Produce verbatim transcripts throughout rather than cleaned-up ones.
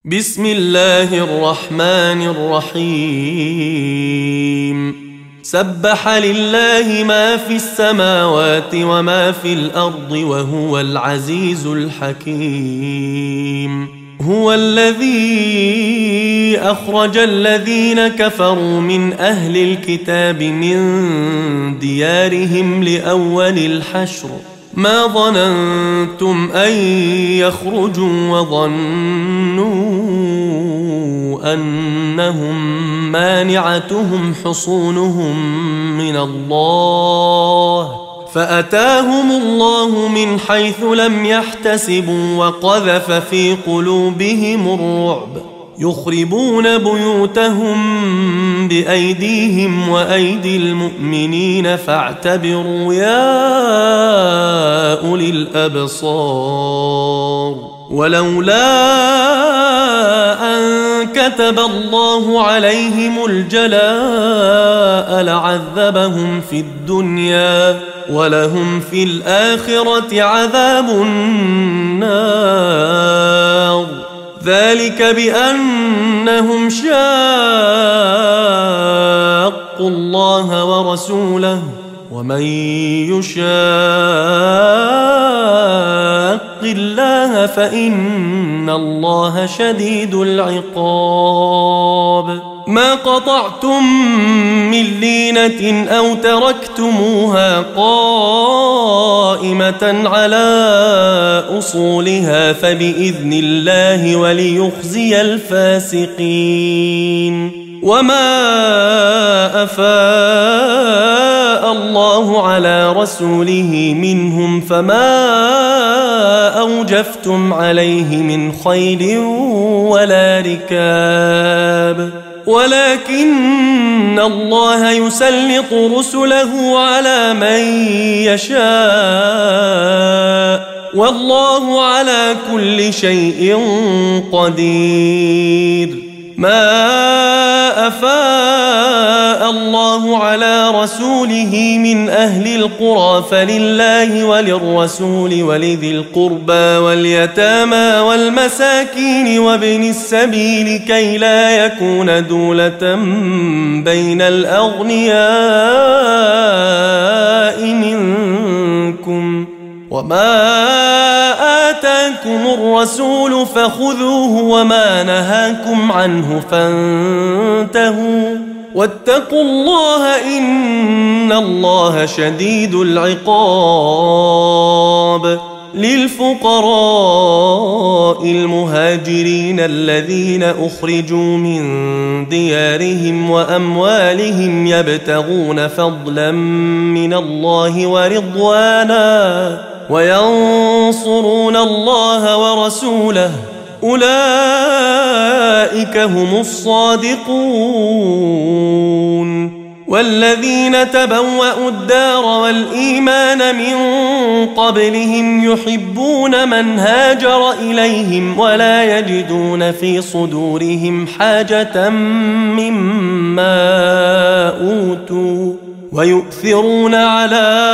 بسم الله الرحمن الرحيم سبح لله ما في السماوات وما في الأرض وهو العزيز الحكيم هو الذي أخرج الذين كفروا من أهل الكتاب من ديارهم لأول الحشر ما ظننتم أن يخرجوا وظنوا أنهم مانعتهم حصونهم من الله فأتاهم الله من حيث لم يحتسبوا وقذف في قلوبهم الرعب يخربون بيوتهم بأيديهم وأيدي المؤمنين فاعتبروا يا أولي الأبصار ولولا أن كتب الله عليهم الجلاء لعذبهم في الدنيا ولهم في الآخرة عذاب النار ذلك بأنهم شاقوا الله ورسوله ومن يشاق الله فإن الله شديد العقاب ما قطعتم من لينة أو تركتموها قائمة على أصولها فبإذن الله وليخزي الفاسقين وما أفاء الله على رسوله منهم فما أوجفتم عليه من خيل ولا ركاب ولكن الله يسلط رسله على من يشاء والله على كل شيء قدير ما أفاء الله على رسوله من أهل القرى فلله وللرسول ولذي القربى واليتامى والمساكين وابن السبيل كي لا يكون دولة بين الأغنياء منكم وما آتاكم الرسول فخذوه وما نهاكم عنه فانتهوا واتقوا الله إن الله شديد العقاب للفقراء المهاجرين الذين أخرجوا من ديارهم وأموالهم يبتغون فضلا من الله ورضوانا وينصرون الله ورسوله أولئك هم الصادقون والذين تبوأوا الدار والإيمان من قبلهم يحبون من هاجر إليهم ولا يجدون في صدورهم حاجة مما أوتوا ويؤثرون على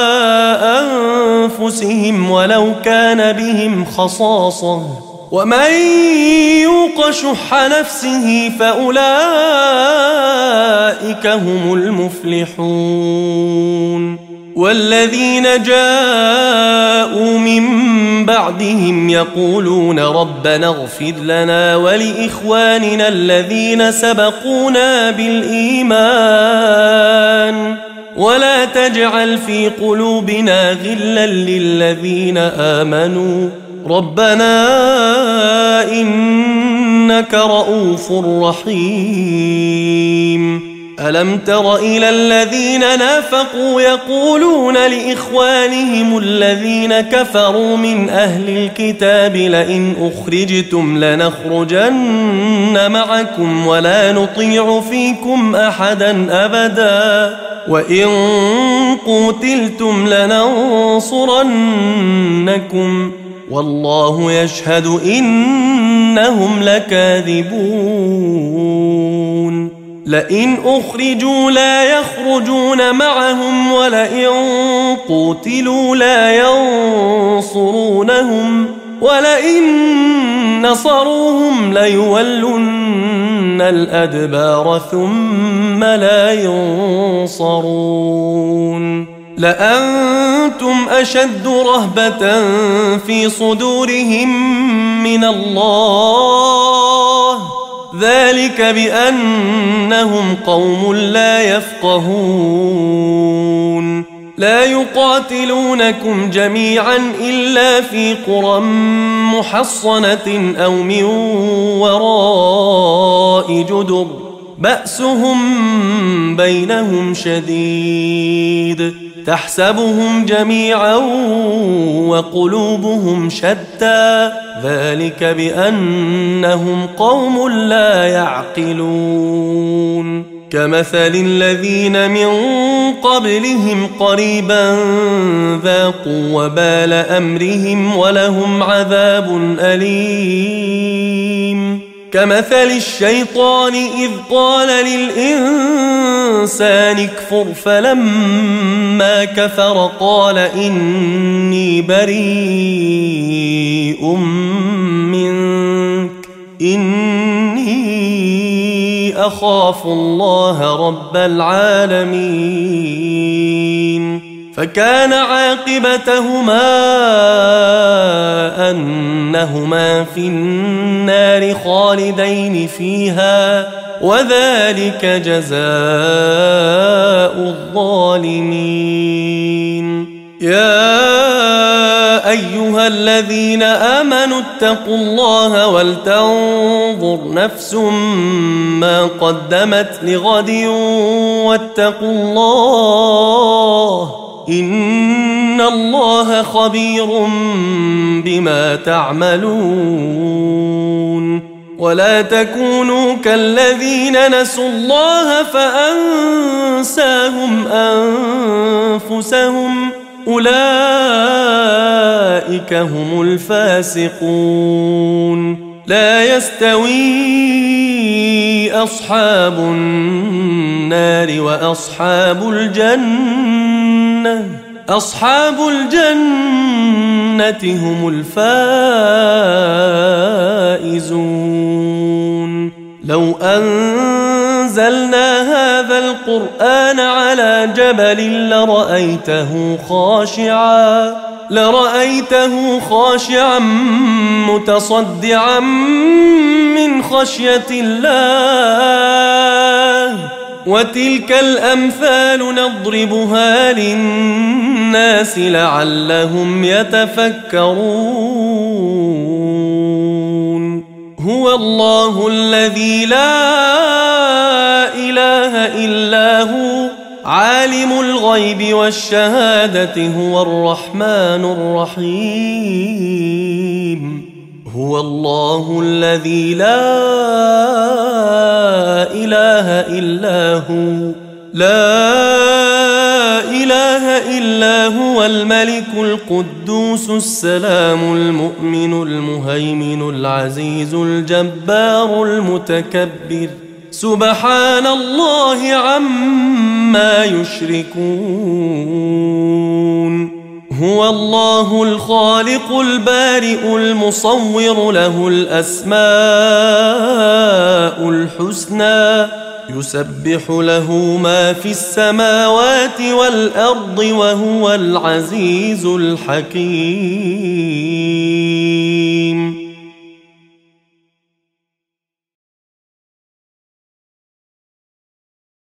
أنفسهم ولو كان بهم خصاصة ومن يوق شح نفسه فأولئك هم المفلحون والذين جاءوا من بعدهم يقولون ربنا اغفر لنا ولإخواننا الذين سبقونا بالإيمان ولا تجعل في قلوبنا غلا للذين آمنوا ربنا إنك رؤوف رحيم ألم تر إلى الذين نافقوا يقولون لإخوانهم الذين كفروا من أهل الكتاب لئن أخرجتم لنخرجن معكم ولا نطيع فيكم أحدا أبدا وإن قتلتم لننصرنكم والله يشهد إنهم لكاذبون لئن أخرجوا لا يخرجون معهم ولئن قتلوا لا ينصرونهم ولئن نصروهم ليولن الأدبار ثم لا ينصرون لأنتم أشد رهبة في صدورهم من الله ذلك بأنهم قوم لا يفقهون لا يقاتلونكم جميعا إلا في قرى محصنة أو من وراء جدر بأسهم بينهم شديد تحسبهم جميعا وقلوبهم شتى ذلك بأنهم قوم لا يعقلون كمثل الذين من قبلهم قريبا ذاقوا وبال أمرهم ولهم عذاب أليم كمثل الشيطان إذ قال للإنسان اكفر فلما كفر قال إني بريء منك إني أخاف الله رب العالمين فكان عاقبتهما أنهما في النار خالدين فيها وذلك جزاء الظالمين يا أيها الذين آمنوا اتقوا الله ولتنظر نفس ما قدمت لغد واتقوا الله إن الله خبير بما تعملون ولا تكونوا كالذين نسوا الله فأنساهم أنفسهم أولئك هم الفاسقون لا يستوي أصحاب النار وأصحاب الجنة أصحاب الجنة هم الفائزون لو أنزلنا هذا القرآن على جبل لرأيته خاشعا لرأيته خاشعا متصدعا من خشية الله وتلك الأمثال نضربها للناس لعلهم يتفكرون هو الله الذي لا إله إلا هو عالم الغيب والشهادة هو الرحمن الرحيم هو الله الذي لا إله إلا هو لا إله إلا هو الملك القدوس السلام المؤمن المهيمن العزيز الجبار المتكبر سبحان الله عما يشركون هو الله الخالق البارئ المصور له الأسماء الحسنى يسبح له ما في السماوات والأرض وهو العزيز الحكيم